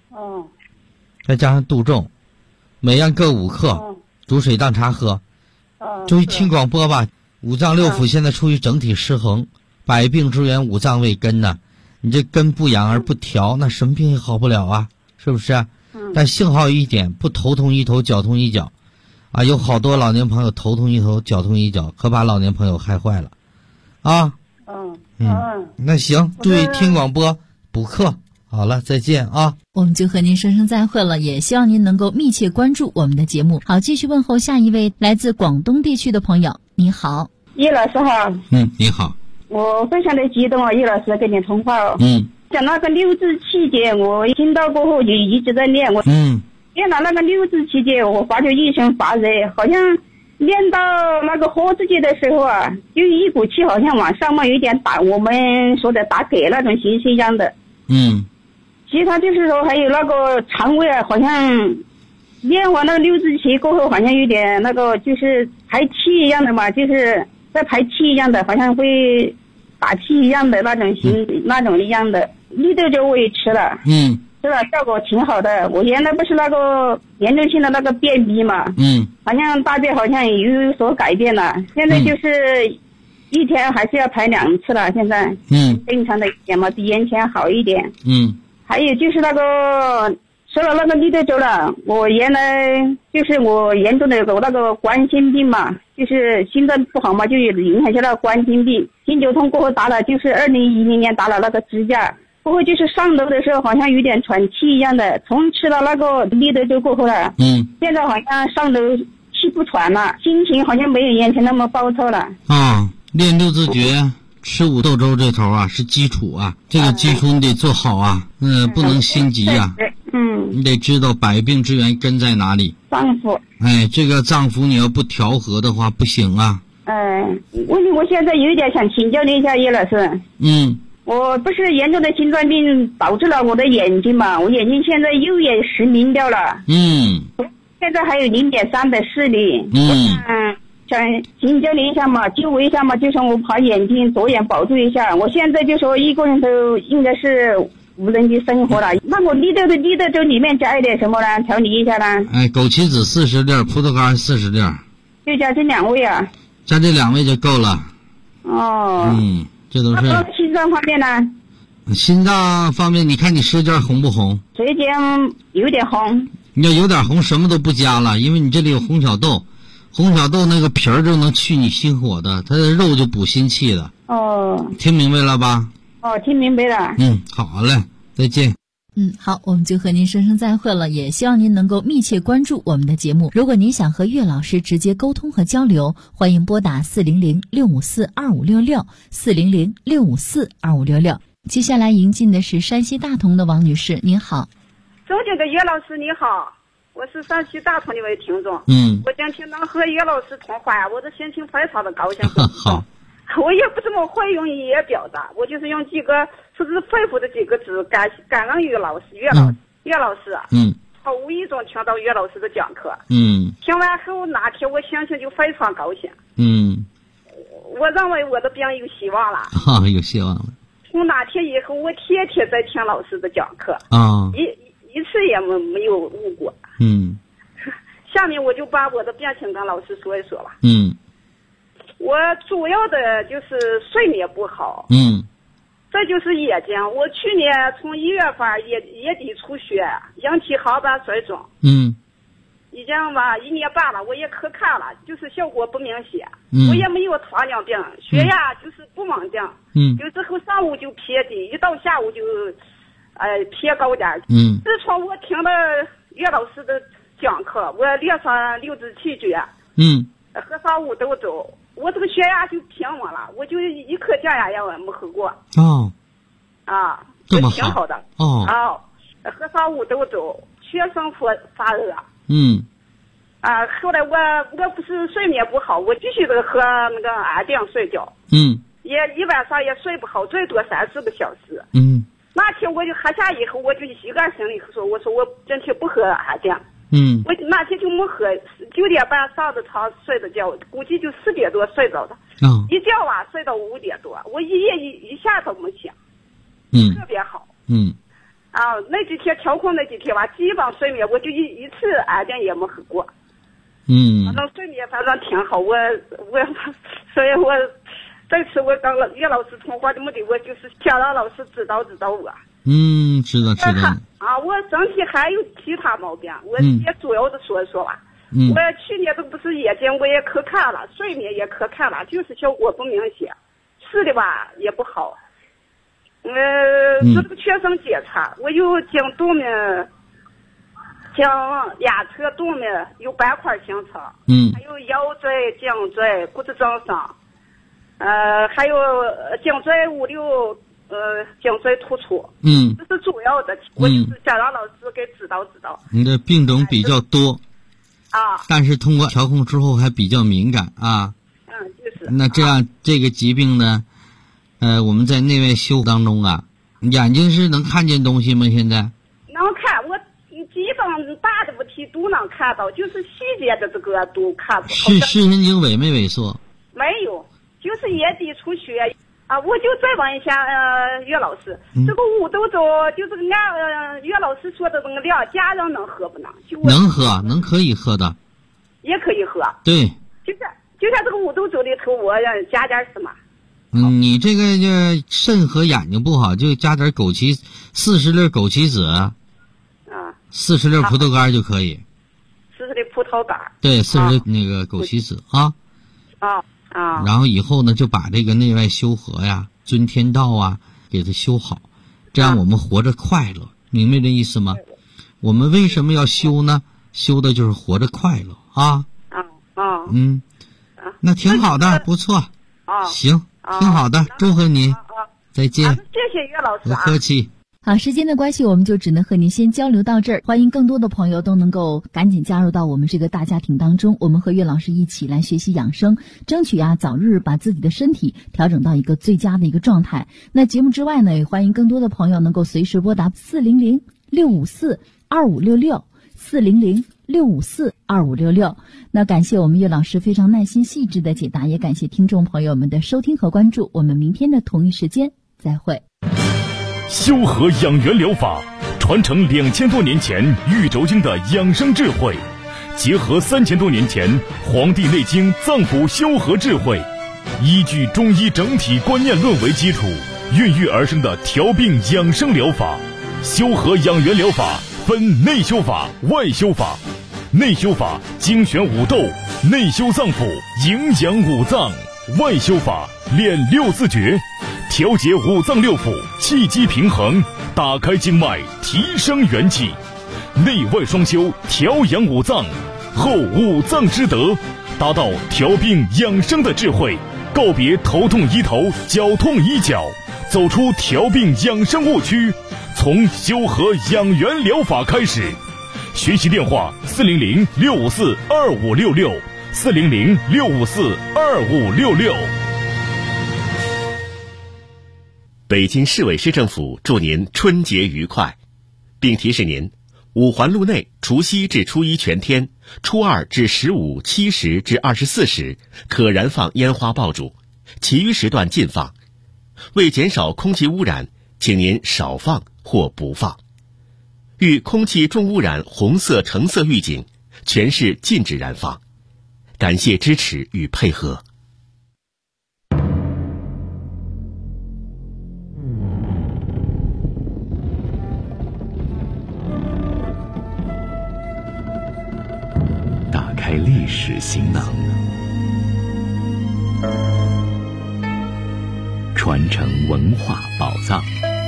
每样各5克，煮水当茶喝。注意听广播吧，五脏六腑现在处于整体失衡，百病之源五脏未根呢，你这根不养而不调，那什么病也好不了啊，是不是？但幸好有一点，不头痛医头，脚痛医脚。啊，有好多老年朋友头痛医头，脚痛医脚，可把老年朋友害坏了，啊。那行，注意听广播，补课。好了，再见啊！ 我们就和您说声再会了，也希望您能够密切关注我们的节目。好，继续问候下一位来自广东地区的朋友。你好， 叶老师好。 你好。 我非常的激动啊，叶老师跟你通话哦。讲那个六字气节，我听到过后就一直在念。念了那个六字气节，我发觉一身发热，好像念到那个喝字节的时候啊，就一股气好像往上面有点打，我们说的打嗝那种形式一样的。其他就是说还有那个肠胃啊，好像念完那个六字气过后，好像有点那个就是排气一样的嘛，就是在排气一样的，好像会打气一样的那种那种一样的。绿豆粥我也吃了。是吧？效果挺好的。我原来不是那个严重性的那个便秘嘛，好像大便好像也有所改变了。现在就是一天还是要排2次了。现在正常的一点嘛，比以前好一点。还有就是那个吃了那个绿豆粥了，我原来就是我严重的有那个冠心病嘛，就是心脏不好嘛，就影响下那个冠心病。心绞痛过后打了，就是2010年打了那个支架。过后就是上楼的时候好像有点喘气一样的，从吃了那个绿豆粥过后了，现在好像上楼气不喘了，心情好像没有以前那么暴躁了。 练六字诀，吃五豆粥这头啊是基础啊，这个基础你得做好啊，不能心急啊。你得知道百病之源根在哪里。 脏腑。 这个脏腑你要不调和的话不行啊。 问题我现在有一点想请教您一下叶老师。我不是严重的心脏病导致了我的眼睛嘛，我眼睛现在右眼失明掉了。现在还有0.3的视力。想请教您一下嘛，救我一下嘛，就说我把眼睛左眼保住一下。我现在就说一个人都应该是无人机生活了。那我绿豆粥里面加一点什么呢？调理一下呢？ 枸杞子40粒，葡萄干40粒。 就加这2味啊？ 加这2味就够了。这都是。 那心脏方面呢？ 心脏方面，你看你舌尖红不红？ 舌尖有点红。 你要有点红，什么都不加了，因为你这里有红小豆，红小豆那个皮儿就能去你心火的，它的肉就补心气的。听明白了吧？ 听明白了。 好嘞，再见。 好，我们就和您说声再会了，也希望您能够密切关注我们的节目。如果您想和岳老师直接沟通和交流，欢迎拨打400-654-2566 400-654-2566。接下来迎进的是山西大同的王女士，您好。 尊敬的岳老师你好，我是山西大同的一位听众。我今天能和岳老师通话，我的心情非常的高兴。 好。 我也不怎么会用语言表达，我就是用几个出自肺腑的几个字，感恩岳老师。 岳老师，我无意中听到岳老师的讲课，听完后那天我心情就非常高兴，我认为我的病有希望了， 有希望了。 从那天以后，我天天在听老师的讲课，一次也没有误过，下面我就把我的病情跟老师说一说吧，我主要的就是睡眠不好，这就是夜间。我去年从1月份夜底出血，引起航班水肿，已经吧1年半了，我也可看了，就是效果不明显，我也没有糖尿病，血压就是不稳定，有时候上午就偏低，一到下午就偏高点，自从我听了岳老师的讲课，我练上6支气诀，喝上5豆粥，我这个血压就平稳了，我就一颗降压药也没喝过。 这么好， 挺好的。喝上5豆粥，全身发热。后来我不是睡眠不好，我必须得喝那个安定睡觉。也一晚上也睡不好，最多3-4个小时。那天我就喝下以后，我就一个心里说，我说我今天不喝安定。我那天就没喝，9点半上的床睡的觉，估计就4点多睡着的。一觉啊睡到5点多，我一夜一下都没醒。特别好。那几天调控那几天吧，基本睡眠我就一次安定也没喝过。反正睡眠反正挺好，所以我这次我跟岳老师通话的目的，我就是想让老师指导我。 知道。 我身体还有其他毛病，我也主要的说一说吧。我去年都不是眼睛我也可看了，睡眠也可看了，就是效果不明显，吃的吧也不好。这个全身检查，我有颈动脉、颈压侧动脉有斑块形成，还有腰椎、颈椎、骨质增生，还有颈椎5、6。颈椎突出，这是主要的。我就是想让老师给指导。 你的病种比较多，但是通过调控之后还比较敏感啊。 就是。 那这样这个疾病呢，我们在内外修当中啊，眼睛是能看见东西吗？现在？ 能看，我基本大的问题都能看到，就是细节的这个都看不到。 视神经萎没萎缩？ 没有，就是眼底出血。我就再问一下岳老师，这个5豆粥就是按岳老师说的那个量，家人能喝不能？ 能喝，可以喝的。 也可以喝。 对。 就像这个5豆粥里头，我加点什么？ 你这个肾和眼睛不好，就加点枸杞，40粒枸杞子，40粒葡萄干就可以。 40粒葡萄干。 对，40粒那个枸杞子啊。然后以后呢，就把这个内外修和呀、遵天道啊，给它修好，这样我们活着快乐，明白这意思吗？我们为什么要修呢？修的就是活着快乐啊。那挺好的，不错。行，挺好的，祝贺你。再见。 谢谢岳老师。 不客气。 好，时间的关系，我们就只能和您先交流到这儿。欢迎更多的朋友都能够赶紧加入到我们这个大家庭当中，我们和岳老师一起来学习养生，争取早日把自己的身体调整到一个最佳的一个状态。那节目之外呢，也欢迎更多的朋友能够随时拨打400-654-2566，400-654-2566。那感谢我们岳老师非常耐心细致的解答，也感谢听众朋友们的收听和关注。我们明天的同一时间再会。 修和养元疗法传承2000多年前玉轴经的养生智慧，结合3000多年前《黄帝内经》脏腑修和智慧，依据中医整体观念论为基础，孕育而生的调病养生疗法。修和养元疗法分内修法、外修法。内修法精选5豆，内修脏腑，营养5脏；外修法练6字诀，调节5脏6腑，气机平衡，打开经脉，提升元气。内外双修，调养5脏，后5脏之德，达到调病养生的智慧，告别头痛医头，脚痛医脚，走出调病养生误区，从修和养元疗法开始。学习电话400-654-2566，400-654-2566。 北京市委市政府祝您春节愉快， 并提示您，五环路内除夕至初一全天，初二至15、7时至24时可燃放烟花爆竹，其余时段禁放。为减少空气污染，请您少放或不放。遇空气重污染红色、橙色预警，全市禁止燃放。感谢支持与配合。 打开历史行囊，传承文化宝藏。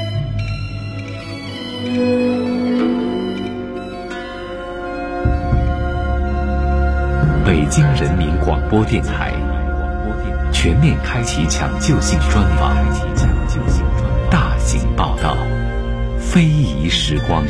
北京人民广播电台全面开启抢救性专访，大型报道，非遗时光。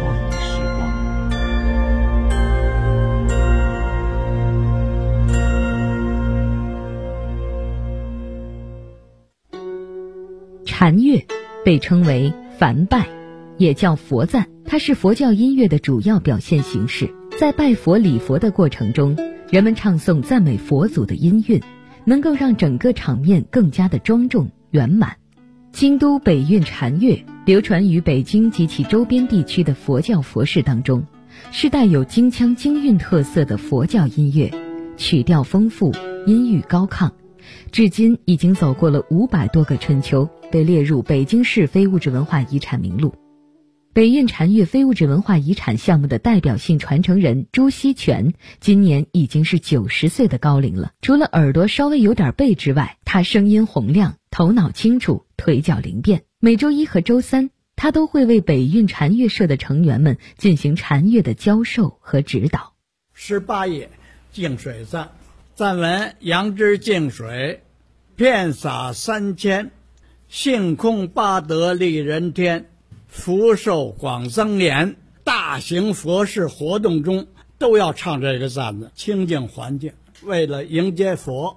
禅乐被称为梵拜，也叫佛赞，它是佛教音乐的主要表现形式。在拜佛礼佛的过程中，人们唱诵赞美佛祖的音韵，能够让整个场面更加的庄重圆满。京都北韵禅乐流传于北京及其周边地区的佛教佛事当中，是带有京腔京韵特色的佛教音乐，曲调丰富，音域高亢，至今已经走过了500多个春秋，被列入北京市非物质文化遗产名录。北韵禅乐非物质文化遗产项目的代表性传承人朱锡全今年已经是90岁的高龄了。除了耳朵稍微有点背之外，他声音洪亮，头脑清楚，腿脚灵便。每周一和周三，他都会为北韵禅乐社的成员们进行禅乐的教授和指导。 18页净水赞，赞文：杨枝净水，遍洒3000，性空八德利人天，福寿广增年。大型佛事活动中都要唱这个赞子，清净环境，为了迎接佛。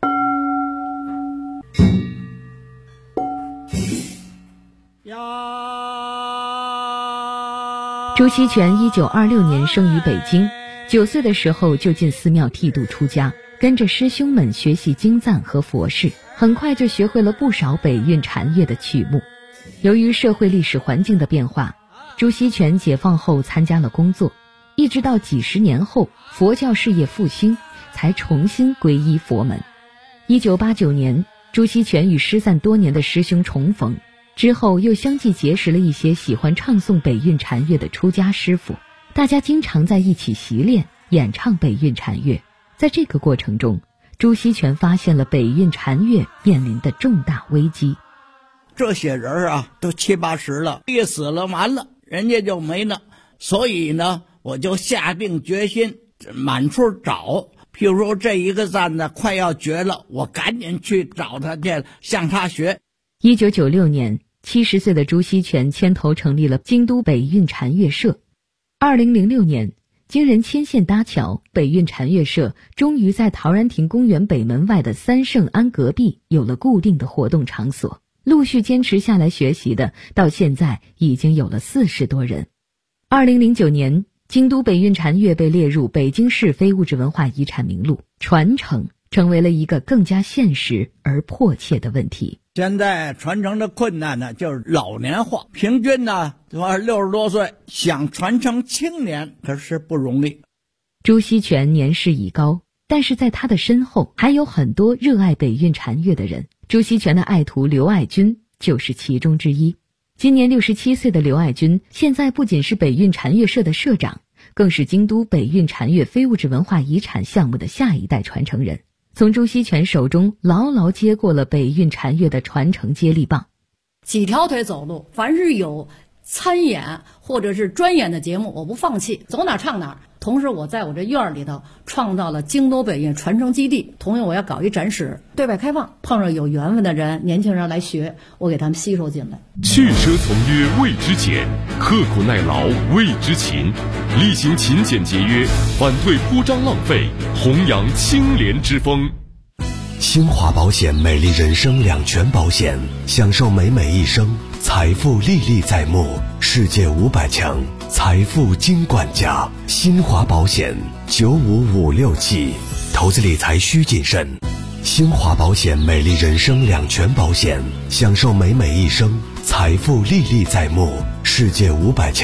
朱锡全1926年生于北京，9岁的时候就进寺庙剃度出家，跟着师兄们学习经赞和佛事，很快就学会了不少北韵禅乐的曲目。由于社会历史环境的变化，朱锡全解放后参加了工作，一直到几十年后佛教事业复兴，才重新皈依佛门。1989年，朱锡全与失散多年的师兄重逢，之后又相继结识了一些喜欢唱诵北韵禅乐的出家师傅，大家经常在一起习练演唱北韵禅乐。在这个过程中，朱锡全发现了北韵禅乐面临的重大危机。 这些人啊，都70、80了，一死了完了，人家就没了。所以呢，我就下定决心满处找。譬如说这一个赞呢快要绝了，我赶紧去找他去，向他学。 1996年，70岁的朱锡全牵头成立了京都北韵禅乐社。2006年，经人牵线搭桥，北韵禅乐社终于在陶然亭公园北门外的三圣庵隔壁有了固定的活动场所。陆续坚持下来学习的，到现在已经有了40多人。2009年，京都北韵禅乐被列入北京市非物质文化遗产名录，传承成为了一个更加现实而迫切的问题。 现在传承的困难呢，就是老年化，平均呢60多岁，想传承青年可是不容易。 朱锡全年事已高，但是在他的身后还有很多热爱北韵禅乐的人。朱锡全的爱徒刘爱军就是其中之一。今年67岁的刘爱军，现在不仅是北韵禅乐社的社长，更是京都北韵禅乐非物质文化遗产项目的下一代传承人，从朱锡全手中牢牢接过了北韵禅乐的传承接力棒。 几条腿走路，凡是有参演或者是专演的节目，我不放弃，走哪唱哪。同时我在我这院里头创造了京都北韵传承基地，同时我要搞一展示，对外开放，碰上有缘分的人，年轻人来学，我给他们吸收进来。 去奢从约谓之俭，刻苦耐劳谓之勤，力行勤俭节约，反对铺张浪费，弘扬清廉之风。 新华保险美丽人生两全保险，享受美美一生， 财富历历在目，世界500强财富金管家。新华保险95567，投资理财需谨慎。新华保险美丽人生2全保险，享受美美一生，财富历历在目，世界500强。